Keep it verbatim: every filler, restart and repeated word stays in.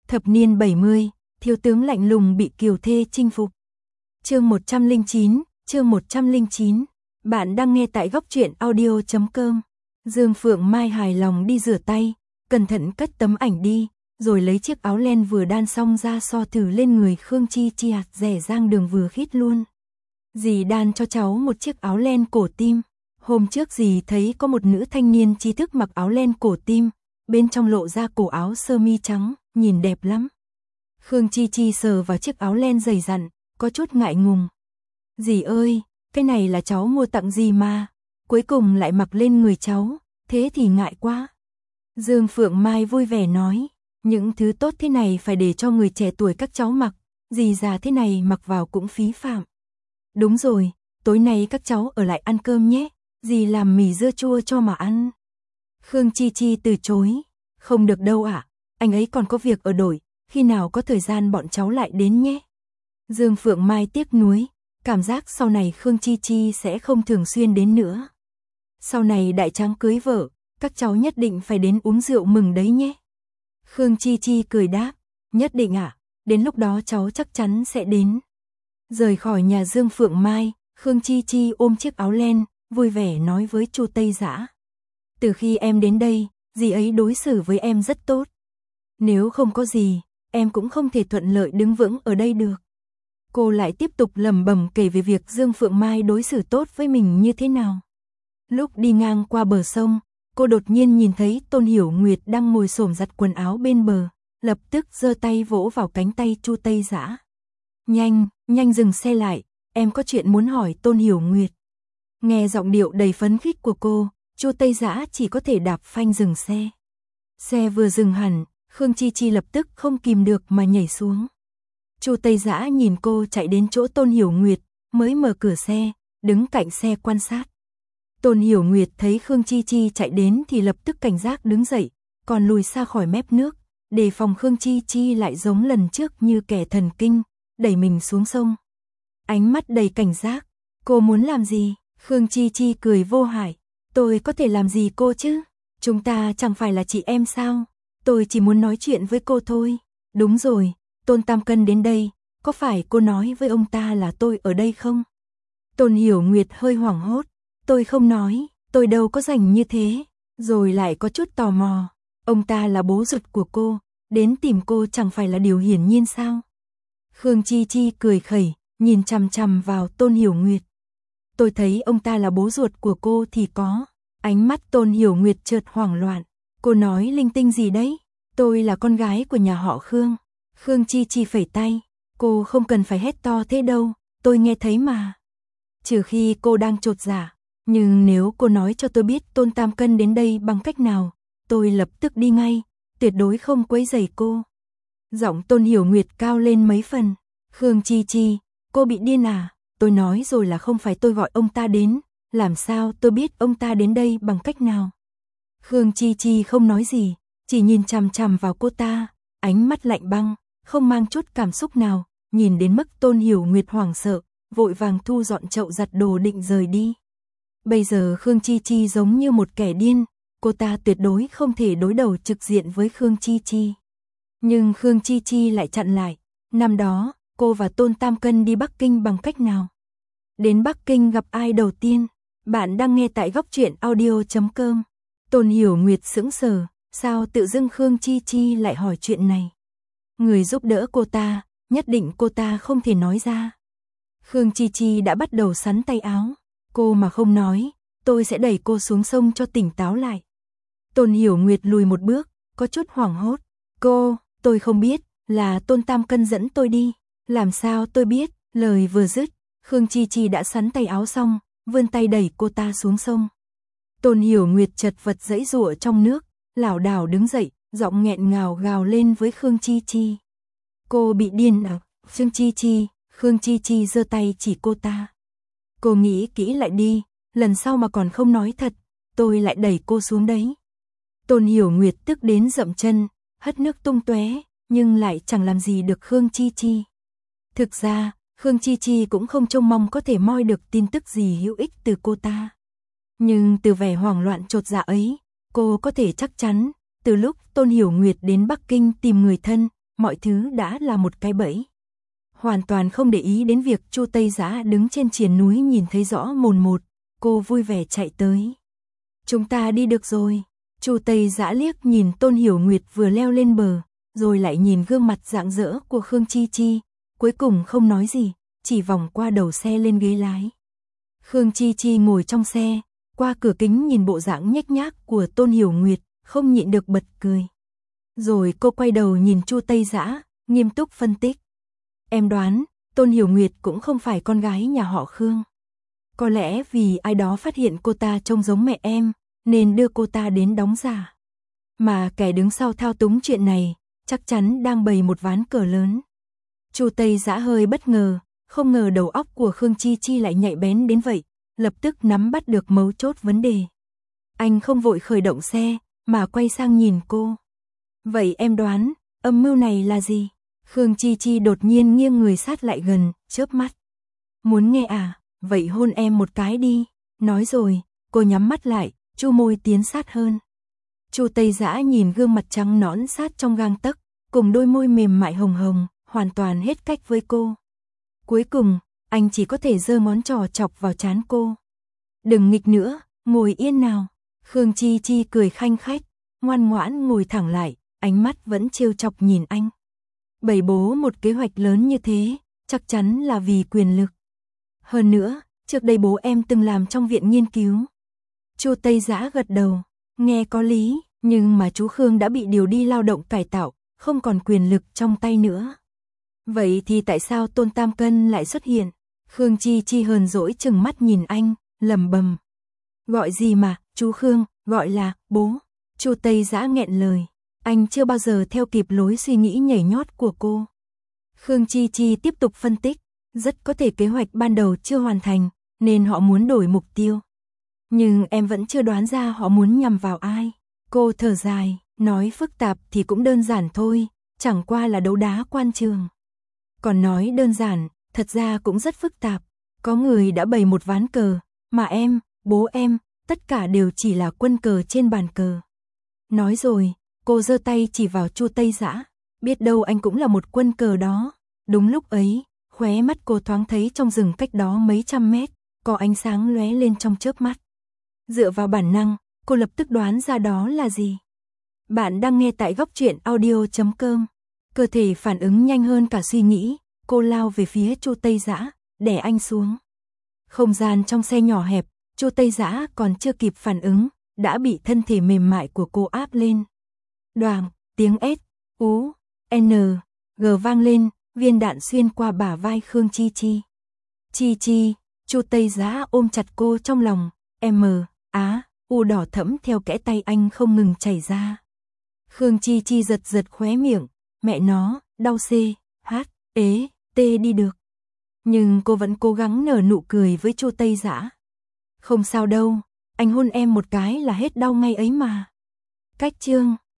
Thập niên bảy mươi, thiếu tướng lạnh lùng bị kiều thê chinh phục. Chương một trăm lẻ chín, chương một trăm lẻ chín. Bạn đang nghe tại góc truyện audio chấm com. Dương Phượng Mai hài lòng đi rửa tay, cẩn thận cất tấm ảnh đi, rồi lấy chiếc áo len vừa đan xong ra so thử lên người Khương Chi Chi hạt rẻ rang đường vừa khít luôn. Dì đan cho cháu một chiếc áo len cổ tim. Hôm trước dì thấy có một nữ thanh niên trí thức mặc áo len cổ tim, bên trong lộ ra cổ áo sơ mi trắng, nhìn đẹp lắm. Khương Chi Chi sờ vào chiếc áo len dày dặn, có chút ngại ngùng. Dì ơi, cái này là cháu mua tặng dì mà, cuối cùng lại mặc lên người cháu, thế thì ngại quá. Dương Phượng Mai vui vẻ nói, những thứ tốt thế này phải để cho người trẻ tuổi các cháu mặc, dì già thế này mặc vào cũng phí phạm. Đúng rồi, tối nay các cháu ở lại ăn cơm nhé, dì làm mì dưa chua cho mà ăn. Khương Chi Chi từ chối, không được đâu ạ, à, anh ấy còn có việc ở đội, khi nào có thời gian bọn cháu lại đến nhé. Dương Phượng Mai tiếc nuối, cảm giác sau này Khương Chi Chi sẽ không thường xuyên đến nữa. Sau này đại tráng cưới vợ, các cháu nhất định phải đến uống rượu mừng đấy nhé. Khương Chi Chi cười đáp, nhất định ạ, à, đến lúc đó cháu chắc chắn sẽ đến. Rời khỏi nhà Dương Phượng Mai, Khương Chi Chi ôm chiếc áo len, vui vẻ nói với Chu Tây Dã. Từ khi em đến đây, dì ấy đối xử với em rất tốt. Nếu không có gì, em cũng không thể thuận lợi đứng vững ở đây được. Cô lại tiếp tục lẩm bẩm kể về việc Dương Phượng Mai đối xử tốt với mình như thế nào. Lúc đi ngang qua bờ sông, cô đột nhiên nhìn thấy Tôn Hiểu Nguyệt đang ngồi xổm giặt quần áo bên bờ, lập tức giơ tay vỗ vào cánh tay Chu Tây Dã. Nhanh, nhanh dừng xe lại, em có chuyện muốn hỏi Tôn Hiểu Nguyệt. Nghe giọng điệu đầy phấn khích của cô, Chu Tây Dã chỉ có thể đạp phanh dừng xe. Xe vừa dừng hẳn, Khương Chi Chi lập tức không kìm được mà nhảy xuống. Chu Tây Dã nhìn cô chạy đến chỗ Tôn Hiểu Nguyệt, mới mở cửa xe, đứng cạnh xe quan sát. Tôn Hiểu Nguyệt thấy Khương Chi Chi chạy đến thì lập tức cảnh giác đứng dậy, còn lùi xa khỏi mép nước, đề phòng Khương Chi Chi lại giống lần trước như kẻ thần kinh, đẩy mình xuống sông. Ánh mắt đầy cảnh giác, cô muốn làm gì? Khương Chi Chi cười vô hại, tôi có thể làm gì cô chứ? Chúng ta chẳng phải là chị em sao? Tôi chỉ muốn nói chuyện với cô thôi. Đúng rồi, Tôn Tam Cân đến đây, có phải cô nói với ông ta là tôi ở đây không? Tôn Hiểu Nguyệt hơi hoảng hốt, tôi không nói, tôi đâu có rảnh như thế, rồi lại có chút tò mò. Ông ta là bố ruột của cô, đến tìm cô chẳng phải là điều hiển nhiên sao? Khương Chi Chi cười khẩy, nhìn chằm chằm vào Tôn Hiểu Nguyệt. Tôi thấy ông ta là bố ruột của cô thì có. Ánh mắt Tôn Hiểu Nguyệt chợt hoảng loạn. Cô nói linh tinh gì đấy? Tôi là con gái của nhà họ Khương. Khương Chi Chi phẩy tay. Cô không cần phải hét to thế đâu, tôi nghe thấy mà. Trừ khi cô đang chột dạ. Nhưng nếu cô nói cho tôi biết Tôn Tam Cân đến đây bằng cách nào, tôi lập tức đi ngay, tuyệt đối không quấy rầy cô. Giọng Tôn Hiểu Nguyệt cao lên mấy phần. Khương Chi Chi, cô bị điên à? Tôi nói rồi là không phải tôi gọi ông ta đến, làm sao tôi biết ông ta đến đây bằng cách nào? Khương Chi Chi không nói gì, chỉ nhìn chằm chằm vào cô ta, ánh mắt lạnh băng, không mang chút cảm xúc nào, nhìn đến mức Tôn Hiểu Nguyệt hoảng sợ, vội vàng thu dọn chậu giặt đồ định rời đi. Bây giờ Khương Chi Chi giống như một kẻ điên, cô ta tuyệt đối không thể đối đầu trực diện với Khương Chi Chi. Nhưng Khương Chi Chi lại chặn lại, năm đó, cô và Tôn Tam Cân đi Bắc Kinh bằng cách nào? Đến Bắc Kinh gặp ai đầu tiên? Bạn đang nghe tại góc truyện audio chấm com. Tôn Hiểu Nguyệt sững sờ, sao tự dưng Khương Chi Chi lại hỏi chuyện này? Người giúp đỡ cô ta, nhất định cô ta không thể nói ra. Khương Chi Chi đã bắt đầu sắn tay áo, cô mà không nói, tôi sẽ đẩy cô xuống sông cho tỉnh táo lại. Tôn Hiểu Nguyệt lùi một bước, có chút hoảng hốt. Cô, tôi không biết, là Tôn Tam Cân dẫn tôi đi. Làm sao tôi biết? Lời vừa dứt, Khương Chi Chi đã sắn tay áo xong, vươn tay đẩy cô ta xuống sông. Tôn Hiểu Nguyệt chật vật giãy giụa trong nước, lảo đảo đứng dậy, giọng nghẹn ngào gào lên với Khương Chi Chi. Cô bị điên à? Khương Chi Chi, Khương Chi Chi giơ tay chỉ cô ta. Cô nghĩ kỹ lại đi, lần sau mà còn không nói thật, tôi lại đẩy cô xuống đấy. Tôn Hiểu Nguyệt tức đến dậm chân, hất nước tung tóe, nhưng lại chẳng làm gì được Khương Chi Chi. Thực ra, Khương Chi Chi cũng không trông mong có thể moi được tin tức gì hữu ích từ cô ta. Nhưng từ vẻ hoảng loạn chột dạ ấy, cô có thể chắc chắn, từ lúc Tôn Hiểu Nguyệt đến Bắc Kinh tìm người thân, mọi thứ đã là một cái bẫy. Hoàn toàn không để ý đến việc Chu Tây Giã đứng trên triền núi nhìn thấy rõ mồn một, cô vui vẻ chạy tới. Chúng ta đi được rồi. Chu Tây Giã liếc nhìn Tôn Hiểu Nguyệt vừa leo lên bờ, rồi lại nhìn gương mặt rạng rỡ của Khương Chi Chi, cuối cùng không nói gì, chỉ vòng qua đầu xe lên ghế lái. Khương Chi Chi ngồi trong xe, qua cửa kính nhìn bộ dạng nhếch nhác của Tôn Hiểu Nguyệt, không nhịn được bật cười. Rồi cô quay đầu nhìn Chu Tây Giã, nghiêm túc phân tích. Em đoán, Tôn Hiểu Nguyệt cũng không phải con gái nhà họ Khương. Có lẽ vì ai đó phát hiện cô ta trông giống mẹ em, nên đưa cô ta đến đóng giả. Mà kẻ đứng sau thao túng chuyện này, chắc chắn đang bày một ván cờ lớn. Chu Tây Giã hơi bất ngờ, không ngờ đầu óc của Khương Chi Chi lại nhạy bén đến vậy, lập tức nắm bắt được mấu chốt vấn đề. Anh không vội khởi động xe, mà quay sang nhìn cô. Vậy em đoán, âm mưu này là gì? Khương Chi Chi đột nhiên nghiêng người sát lại gần, chớp mắt. Muốn nghe à? Vậy hôn em một cái đi. Nói rồi, cô nhắm mắt lại, chu môi tiến sát hơn. Chu Tây Giã nhìn gương mặt trắng nõn sát trong gang tấc, cùng đôi môi mềm mại hồng hồng, hoàn toàn hết cách với cô. Cuối cùng, anh chỉ có thể giơ ngón trỏ chọc vào trán cô. Đừng nghịch nữa, ngồi yên nào. Khương Chi Chi cười khanh khách, ngoan ngoãn ngồi thẳng lại, ánh mắt vẫn trêu chọc nhìn anh. Bày bố một kế hoạch lớn như thế, chắc chắn là vì quyền lực. Hơn nữa, trước đây bố em từng làm trong viện nghiên cứu. Chu Tây Giã gật đầu, nghe có lý, nhưng mà chú Khương đã bị điều đi lao động cải tạo, không còn quyền lực trong tay nữa. Vậy thì tại sao Tôn Tam Cân lại xuất hiện? Khương Chi Chi hờn dỗi chừng mắt nhìn anh, lẩm bẩm. Gọi gì mà, chú Khương, gọi là bố. Chu Tây Giã nghẹn lời, anh chưa bao giờ theo kịp lối suy nghĩ nhảy nhót của cô. Khương Chi Chi tiếp tục phân tích, rất có thể kế hoạch ban đầu chưa hoàn thành, nên họ muốn đổi mục tiêu. Nhưng em vẫn chưa đoán ra họ muốn nhằm vào ai. Cô thở dài, nói phức tạp thì cũng đơn giản thôi, chẳng qua là đấu đá quan trường. Còn nói đơn giản, thật ra cũng rất phức tạp. Có người đã bày một ván cờ, mà em, bố em, tất cả đều chỉ là quân cờ trên bàn cờ. Nói rồi, cô giơ tay chỉ vào Chu Tây Giã, biết đâu anh cũng là một quân cờ đó. Đúng lúc ấy, khóe mắt cô thoáng thấy trong rừng cách đó mấy trăm mét, có ánh sáng lóe lên trong chớp mắt. Dựa vào bản năng, cô lập tức đoán ra đó là gì. Bạn đang nghe tại góc truyện audio chấm com. Cơ thể phản ứng nhanh hơn cả suy nghĩ, cô lao về phía Chu Tây Giã, đè anh xuống. Không gian trong xe nhỏ hẹp, Chu Tây Giã còn chưa kịp phản ứng, đã bị thân thể mềm mại của cô áp lên. Đoàng, tiếng S, U, N, G vang lên, viên đạn xuyên qua bả vai Khương Chi Chi. Chi Chi, Chu Tây Giã ôm chặt cô trong lòng, M, Á, U đỏ thẫm theo kẽ tay anh không ngừng chảy ra. Khương Chi Chi giật giật khóe miệng, mẹ nó, đau C, H, ế, T đi được. Nhưng cô vẫn cố gắng nở nụ cười với Chu Tây Giã. Không sao đâu, anh hôn em một cái là hết đau ngay ấy mà. Cách chương